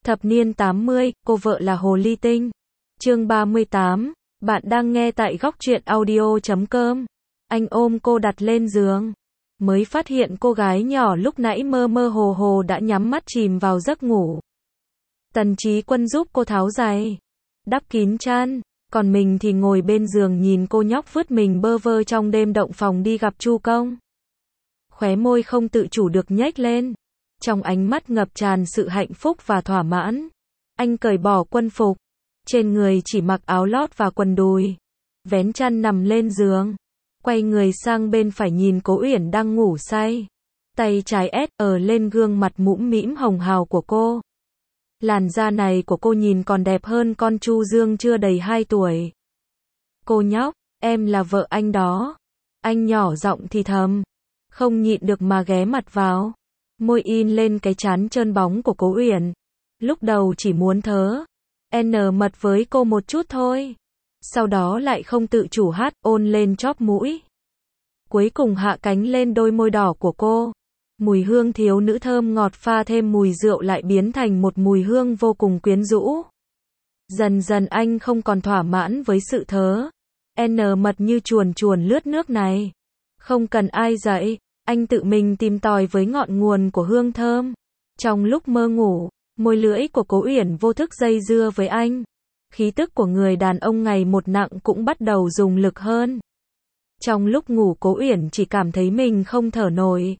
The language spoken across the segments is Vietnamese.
Thập niên 80, cô vợ là Hồ Ly Tinh. Chương 38, bạn đang nghe tại góc truyện audio.com. Anh ôm cô đặt lên giường. Mới phát hiện cô gái nhỏ lúc nãy mơ mơ hồ hồ đã nhắm mắt chìm vào giấc ngủ. Tần Chí Quân giúp cô tháo giày, đắp kín chăn, còn mình thì ngồi bên giường nhìn cô nhóc vứt mình bơ vơ trong đêm động phòng đi gặp Chu Công. Khóe môi không tự chủ được nhếch lên. Trong ánh mắt ngập tràn sự hạnh phúc và thỏa mãn. Anh cởi bỏ quân phục, trên người chỉ mặc áo lót và quần đùi, vén chăn nằm lên giường, quay người sang bên phải nhìn Cố Uyển đang ngủ say. Tay trái ở lên gương mặt mũm mĩm hồng hào của cô. Làn da này của cô nhìn còn đẹp hơn con Chu Dương chưa đầy 2 tuổi. Cô nhóc, em là vợ anh đó. Anh nhỏ giọng thì thầm, không nhịn được mà ghé mặt vào. Môi in lên cái trán trơn bóng của Cố Uyển. Lúc đầu chỉ muốn thớ mật với cô một chút thôi. Sau đó lại không tự chủ ôn lên chóp mũi. Cuối cùng hạ cánh lên đôi môi đỏ của cô. Mùi hương thiếu nữ thơm ngọt pha thêm mùi rượu lại biến thành một mùi hương vô cùng quyến rũ. Dần dần anh không còn thỏa mãn với sự thớ mật như chuồn chuồn lướt nước này. Không cần ai dạy, anh tự mình tìm tòi với ngọn nguồn của hương thơm. Trong lúc mơ ngủ, môi lưỡi của Cố Uyển vô thức dây dưa với anh. Khí tức của người đàn ông ngày một nặng cũng bắt đầu dùng lực hơn. Trong lúc ngủ Cố Uyển chỉ cảm thấy mình không thở nổi.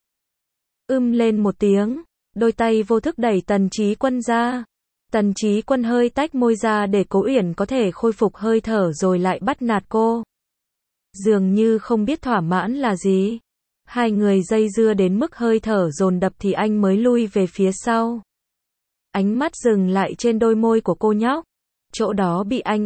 Lên một tiếng, đôi tay vô thức đẩy Tần Chí Quân ra. Tần Chí Quân hơi tách môi ra để Cố Uyển có thể khôi phục hơi thở rồi lại bắt nạt cô. Dường như không biết thỏa mãn là gì. Hai người dây dưa đến mức hơi thở dồn dập thì anh mới lui về phía sau. Ánh mắt dừng lại trên đôi môi của cô nhóc. Chỗ đó bị anh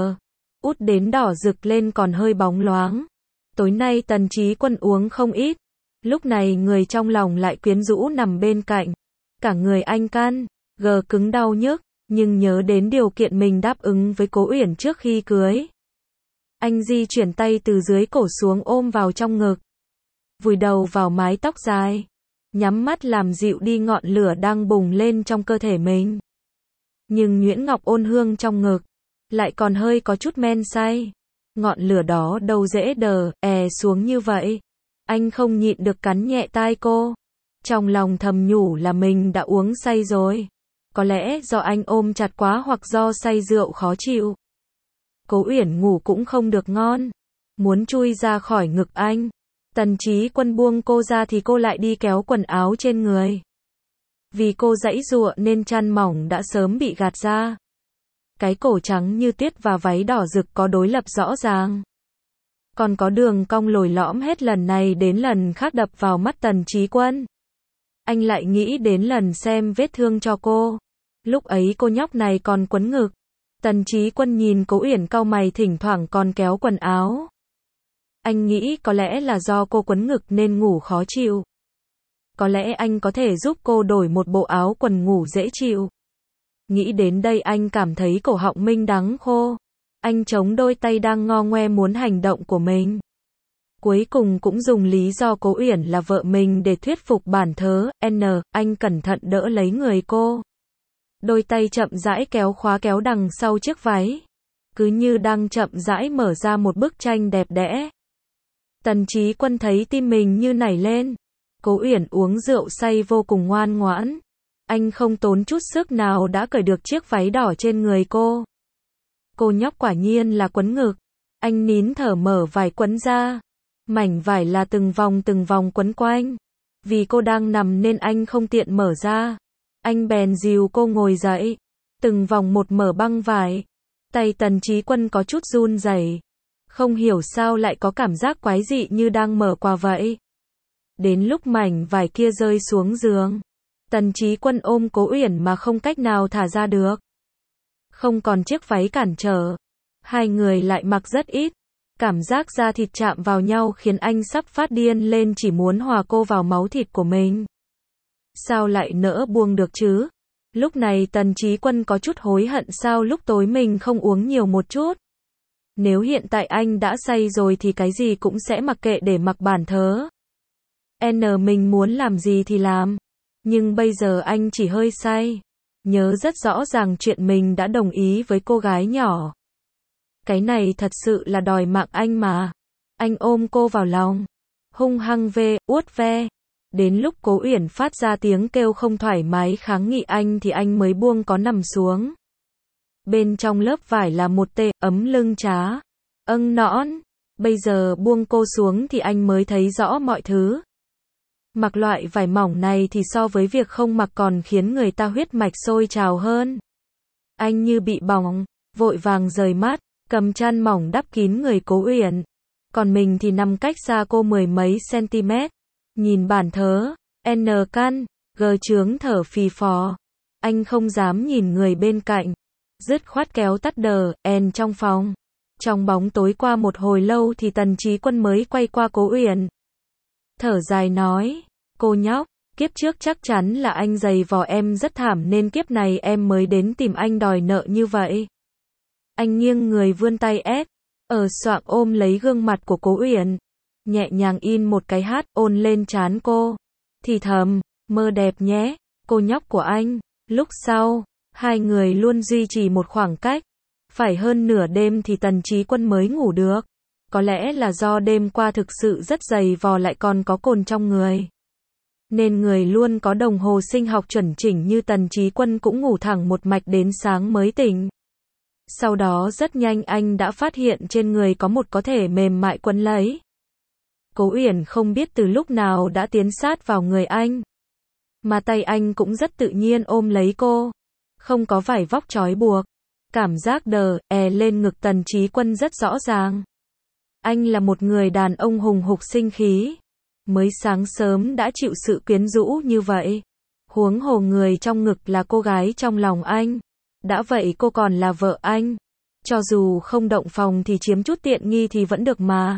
út đến đỏ rực lên còn hơi bóng loáng. Tối nay Tần Chí Quân uống không ít. Lúc này người trong lòng lại quyến rũ nằm bên cạnh. Cả người anh gờ cứng đau nhức, nhưng nhớ đến điều kiện mình đáp ứng với Cố Uyển trước khi cưới. Anh di chuyển tay từ dưới cổ xuống ôm vào trong ngực. Vùi đầu vào mái tóc dài, nhắm mắt làm dịu đi ngọn lửa đang bùng lên trong cơ thể mình. Nhưng nhuyễn ngọc ôn hương trong ngực lại còn hơi có chút men say. Ngọn lửa đó đâu dễ xuống như vậy. Anh không nhịn được cắn nhẹ tai cô. Trong lòng thầm nhủ là mình đã uống say rồi. Có lẽ do anh ôm chặt quá hoặc do say rượu khó chịu. Cố Uyển ngủ cũng không được ngon, muốn chui ra khỏi ngực anh. Tần Chí Quân buông cô ra thì cô lại đi kéo quần áo trên người. Vì cô giãy giụa nên chăn mỏng đã sớm bị gạt ra. Cái cổ trắng như tuyết và váy đỏ rực có đối lập rõ ràng. Còn có đường cong lồi lõm hết lần này đến lần khác đập vào mắt Tần Chí Quân. Anh lại nghĩ đến lần xem vết thương cho cô. Lúc ấy cô nhóc này còn quấn ngực. Tần Chí Quân nhìn Cố Uyển cau mày thỉnh thoảng còn kéo quần áo. Anh nghĩ có lẽ là do cô quấn ngực nên ngủ khó chịu. Có lẽ anh có thể giúp cô đổi một bộ áo quần ngủ dễ chịu. Nghĩ đến đây anh cảm thấy cổ họng mình đắng khô. Anh chống đôi tay đang ngo ngoe muốn hành động của mình. Cuối cùng cũng dùng lý do Cố Uyển là vợ mình để thuyết phục bản thớ anh cẩn thận đỡ lấy người cô. Đôi tay chậm rãi kéo khóa kéo đằng sau chiếc váy. Cứ như đang chậm rãi mở ra một bức tranh đẹp đẽ. Tần Chí Quân thấy tim mình như nảy lên. Cố Uyển uống rượu say vô cùng ngoan ngoãn. Anh không tốn chút sức nào đã cởi được chiếc váy đỏ trên người cô. Cô nhóc quả nhiên là quấn ngực. Anh nín thở mở vải quấn ra. Mảnh vải là từng vòng quấn quanh. Vì cô đang nằm nên anh không tiện mở ra. Anh bèn dìu cô ngồi dậy. Từng vòng một mở băng vải. Tay Tần Chí Quân có chút run rẩy. Không hiểu sao lại có cảm giác quái dị như đang mở quà vậy. Đến lúc mảnh vải kia rơi xuống giường, Tần Chí Quân ôm Cố Uyển mà không cách nào thả ra được. Không còn chiếc váy cản trở. Hai người lại mặc rất ít. Cảm giác da thịt chạm vào nhau khiến anh sắp phát điên lên chỉ muốn hòa cô vào máu thịt của mình. Sao lại nỡ buông được chứ? Lúc này Tần Chí Quân có chút hối hận sao lúc tối mình không uống nhiều một chút. Nếu hiện tại anh đã say rồi thì cái gì cũng sẽ mặc kệ để mặc bản thớ. Mình muốn làm gì thì làm. Nhưng bây giờ anh chỉ hơi say. nhớ rất rõ ràng chuyện mình đã đồng ý với cô gái nhỏ. Cái này thật sự là đòi mạng anh mà. Anh ôm cô vào lòng, hung hăng uốt ve. Đến lúc Cố Uyển phát ra tiếng kêu không thoải mái kháng nghị anh thì anh mới buông có nằm xuống. Bên trong lớp vải là một ấm lưng trá. Nõn. Bây giờ buông cô xuống thì anh mới thấy rõ mọi thứ. Mặc loại vải mỏng này thì so với việc không mặc còn khiến người ta huyết mạch sôi trào hơn. Anh như bị bỏng, vội vàng rời mắt, cầm chăn mỏng đắp kín người Cố Uyển. Còn mình thì nằm cách xa cô 10 mấy cm. Nhìn bản thớ, N căn, G trướng thở phì phò. Anh không dám nhìn người bên cạnh. Dứt khoát kéo tắt N trong phòng. Trong bóng tối qua một hồi lâu thì Tần Chí Quân mới quay qua Cố Uyển. Thở dài nói, cô nhóc, kiếp trước chắc chắn là anh giày vò em rất thảm nên kiếp này em mới đến tìm anh đòi nợ như vậy. Anh nghiêng người vươn tay xoạng ôm lấy gương mặt của Cố Uyển, nhẹ nhàng in một cái ôn lên trán cô, thì thầm, mơ đẹp nhé, cô nhóc của anh. Lúc sau, hai người luôn duy trì một khoảng cách. Phải hơn nửa đêm thì Tần Chí Quân mới ngủ được. Có lẽ là do đêm qua thực sự rất dày vò lại còn có cồn trong người. Nên người luôn có đồng hồ sinh học chuẩn chỉnh như Tần Chí Quân cũng ngủ thẳng một mạch đến sáng mới tỉnh. Sau đó rất nhanh anh đã phát hiện trên người có một có thể mềm mại quấn lấy. Cố Uyển không biết từ lúc nào đã tiến sát vào người anh. Mà tay anh cũng rất tự nhiên ôm lấy cô. Không có vải vóc trói buộc. Cảm giác lên ngực Tần Chí Quân rất rõ ràng. Anh là một người đàn ông hùng hục sinh khí. Mới sáng sớm đã chịu sự quyến rũ như vậy. Huống hồ người trong ngực là cô gái trong lòng anh. Đã vậy cô còn là vợ anh. Cho dù không động phòng thì chiếm chút tiện nghi thì vẫn được mà.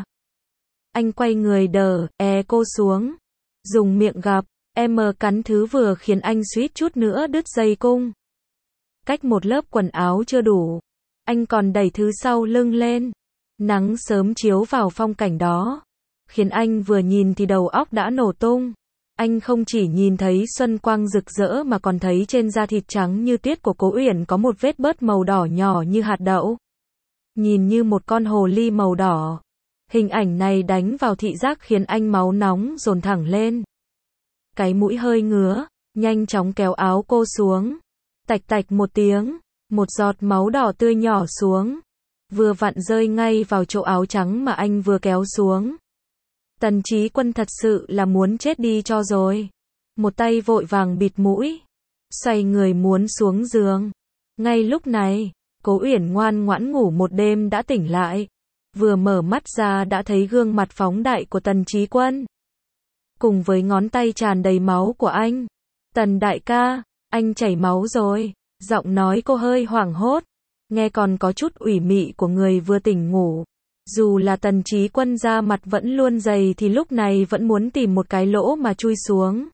Anh quay người cô xuống. Dùng miệng gặp, cắn thứ vừa khiến anh suýt chút nữa đứt dây cung. Cách một lớp quần áo chưa đủ. Anh còn đẩy thứ sau lưng lên. Nắng sớm chiếu vào phong cảnh đó. Khiến anh vừa nhìn thì đầu óc đã nổ tung. Anh không chỉ nhìn thấy xuân quang rực rỡ mà còn thấy trên da thịt trắng như tuyết của Cố Uyển có một vết bớt màu đỏ nhỏ như hạt đậu. Nhìn như một con hồ ly màu đỏ. Hình ảnh này đánh vào thị giác khiến anh máu nóng dồn thẳng lên. Cái mũi hơi ngứa, nhanh chóng kéo áo cô xuống. Tạch tạch một tiếng, một giọt máu đỏ tươi nhỏ xuống. Vừa vặn rơi ngay vào chỗ áo trắng mà anh vừa kéo xuống. Tần Chí Quân thật sự là muốn chết đi cho rồi. Một tay vội vàng bịt mũi. Xoay người muốn xuống giường. Ngay lúc này, Cố Uyển ngoan ngoãn ngủ một đêm đã tỉnh lại. Vừa mở mắt ra đã thấy gương mặt phóng đại của Tần Chí Quân. Cùng với ngón tay tràn đầy máu của anh. Tần đại ca, anh chảy máu rồi. Giọng nói cô hơi hoảng hốt. Nghe còn có chút ủy mị của người vừa tỉnh ngủ. Dù là Tần Chí Quân da mặt vẫn luôn dày thì lúc này vẫn muốn tìm một cái lỗ mà chui xuống.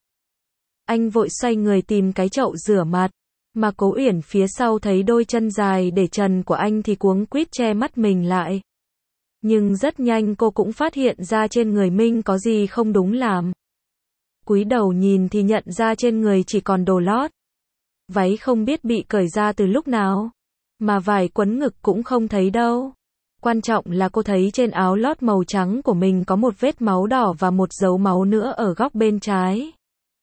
Anh vội xoay người tìm cái chậu rửa mặt. Mà Cố Uyển phía sau thấy đôi chân dài để trần của anh thì cuống quýt che mắt mình lại. Nhưng rất nhanh cô cũng phát hiện ra trên người mình có gì không đúng làm. Cúi đầu nhìn thì nhận ra trên người chỉ còn đồ lót. Váy không biết bị cởi ra từ lúc nào. Mà vải quấn ngực cũng không thấy đâu. Quan trọng là cô thấy trên áo lót màu trắng của mình có một vết máu đỏ và một dấu máu nữa ở góc bên trái.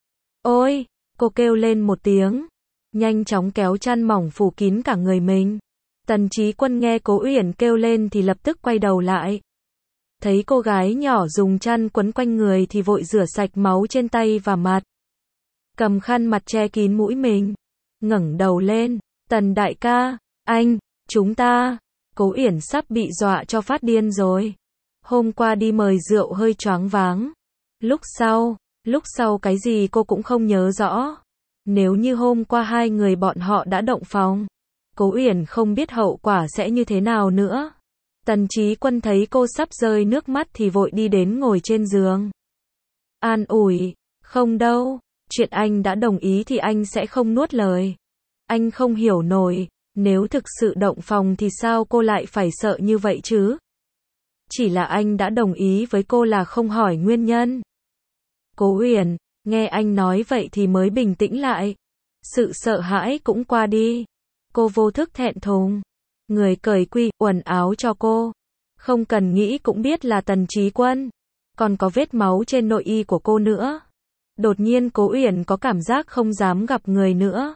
Ôi! Cô kêu lên một tiếng. Nhanh chóng kéo chăn mỏng phủ kín cả người mình. Tần Chí Quân nghe Cố Uyển kêu lên thì lập tức quay đầu lại. Thấy cô gái nhỏ dùng chăn quấn quanh người thì vội rửa sạch máu trên tay và mặt. Cầm khăn mặt che kín mũi mình. Ngẩng đầu lên. Tần đại ca, chúng ta. Cố Uyển sắp bị dọa cho phát điên rồi. Hôm qua đi mời rượu hơi choáng váng. Lúc sau cái gì cô cũng không nhớ rõ. Nếu như hôm qua hai người bọn họ đã động phòng, Cố Uyển không biết hậu quả sẽ như thế nào nữa. Tần Chí Quân thấy cô sắp rơi nước mắt thì vội đi đến ngồi trên giường. An ủi, không đâu, chuyện anh đã đồng ý thì anh sẽ không nuốt lời. Anh không hiểu nổi, nếu thực sự động phòng thì sao cô lại phải sợ như vậy chứ? Chỉ là anh đã đồng ý với cô là không hỏi nguyên nhân. Cố Uyển, nghe anh nói vậy thì mới bình tĩnh lại. Sự sợ hãi cũng qua đi. Cô vô thức thẹn thùng. Người cởi quần áo cho cô. Không cần nghĩ cũng biết là Tần Chí Quân. Còn có vết máu trên nội y của cô nữa. Đột nhiên Cố Uyển có cảm giác không dám gặp người nữa.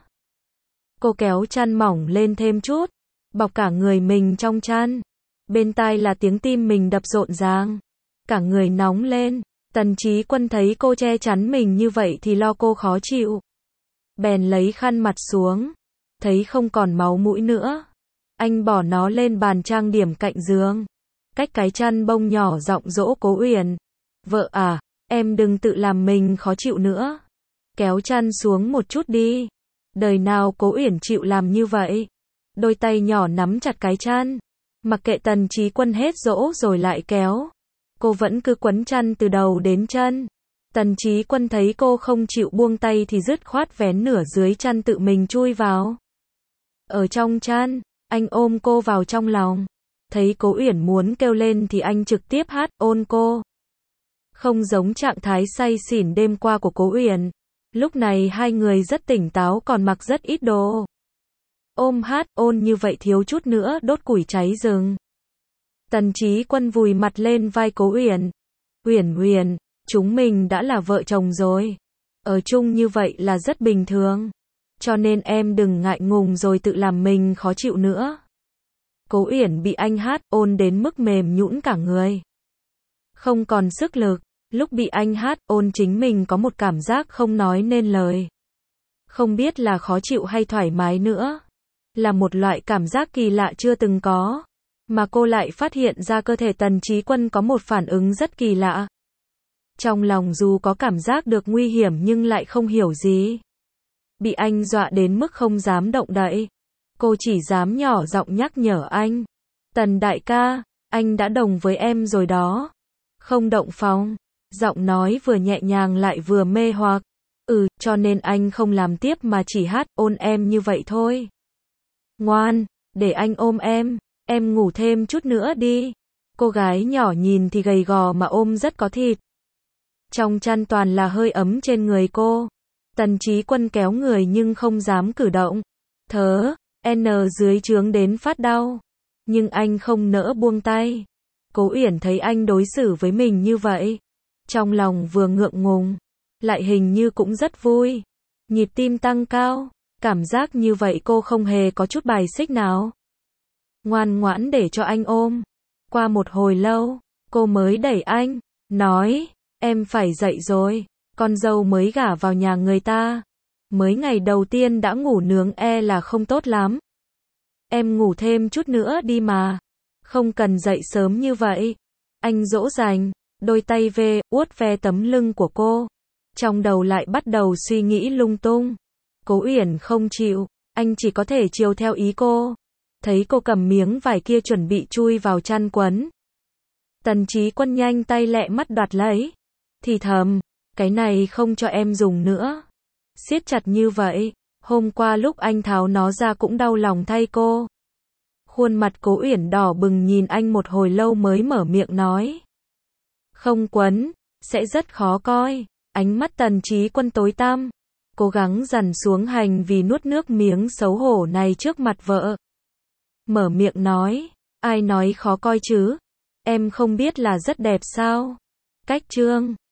Cô kéo chăn mỏng lên thêm chút, bọc cả người mình trong chăn. Bên tai là tiếng tim mình đập rộn ràng. Cả người nóng lên. Tần Chí Quân thấy cô che chắn mình như vậy thì lo cô khó chịu. Bèn lấy khăn mặt xuống. Thấy không còn máu mũi nữa. Anh bỏ nó lên bàn trang điểm cạnh giường. Cách cái chăn bông nhỏ giọng dỗ Cố Uyển. Vợ à, em đừng tự làm mình khó chịu nữa. Kéo chăn xuống một chút đi. Đời nào Cố Uyển chịu làm như vậy. Đôi tay nhỏ nắm chặt cái chăn. Mặc kệ Tần Chí Quân hết dỗ rồi lại kéo. Cô vẫn cứ quấn chăn từ đầu đến chân. Tần Chí Quân thấy cô không chịu buông tay thì dứt khoát vén nửa dưới chăn tự mình chui vào. Ở trong chăn, anh ôm cô vào trong lòng. Thấy Cố Uyển muốn kêu lên thì anh trực tiếp ôn cô. Không giống trạng thái say xỉn đêm qua của Cố Uyển. Lúc này hai người rất tỉnh táo còn mặc rất ít đồ. Ôm ôn như vậy thiếu chút nữa đốt củi cháy rừng. Tần Chí Quân vùi mặt lên vai Cố Uyển. Uyển, chúng mình đã là vợ chồng rồi. Ở chung như vậy là rất bình thường. Cho nên em đừng ngại ngùng rồi tự làm mình khó chịu nữa. Cố Uyển bị anh ôn đến mức mềm nhũn cả người. Không còn sức lực. Lúc bị anh ôn chính mình có một cảm giác không nói nên lời. Không biết là khó chịu hay thoải mái nữa. Là một loại cảm giác kỳ lạ chưa từng có. Mà cô lại phát hiện ra cơ thể Tần Chí Quân có một phản ứng rất kỳ lạ. Trong lòng dù có cảm giác được nguy hiểm nhưng lại không hiểu gì. Bị anh dọa đến mức không dám động đậy. Cô chỉ dám nhỏ giọng nhắc nhở anh. Tần đại ca, anh đã đồng với em rồi đó. Không động phòng. Giọng nói vừa nhẹ nhàng lại vừa mê hoặc. Cho nên anh không làm tiếp mà chỉ ôn em như vậy thôi. Ngoan, để anh ôm em ngủ thêm chút nữa đi. Cô gái nhỏ nhìn thì gầy gò mà ôm rất có thịt. Trong chăn toàn là hơi ấm trên người cô. Tần Chí Quân kéo người nhưng không dám cử động. Dưới trướng đến phát đau. Nhưng anh không nỡ buông tay. Cố Uyển thấy anh đối xử với mình như vậy. Trong lòng vừa ngượng ngùng. Lại hình như cũng rất vui. Nhịp tim tăng cao. Cảm giác như vậy cô không hề có chút bài xích nào. Ngoan ngoãn để cho anh ôm. Qua một hồi lâu, cô mới đẩy anh. Nói, em phải dậy rồi. Con dâu mới gả vào nhà người ta. Mới ngày đầu tiên đã ngủ nướng là không tốt lắm. Em ngủ thêm chút nữa đi mà. Không cần dậy sớm như vậy. Anh dỗ dành. Đôi tay vuốt ve tấm lưng của cô. Trong đầu lại bắt đầu suy nghĩ lung tung. Cố Uyển không chịu. Anh chỉ có thể chiều theo ý cô. Thấy cô cầm miếng vải kia chuẩn bị chui vào chăn quấn. Tần Chí Quân nhanh tay lẹ mắt đoạt lấy. Thì thầm, cái này không cho em dùng nữa. Siết chặt như vậy, hôm qua lúc anh tháo nó ra cũng đau lòng thay cô. Khuôn mặt Cố Uyển đỏ bừng nhìn anh một hồi lâu mới mở miệng nói. Không quấn, sẽ rất khó coi. Ánh mắt Tần Chí Quân tối tăm. Cố gắng dằn xuống hành vì nuốt nước miếng xấu hổ này trước mặt vợ. Mở miệng nói, ai nói khó coi chứ? Em không biết là rất đẹp sao? Cách chương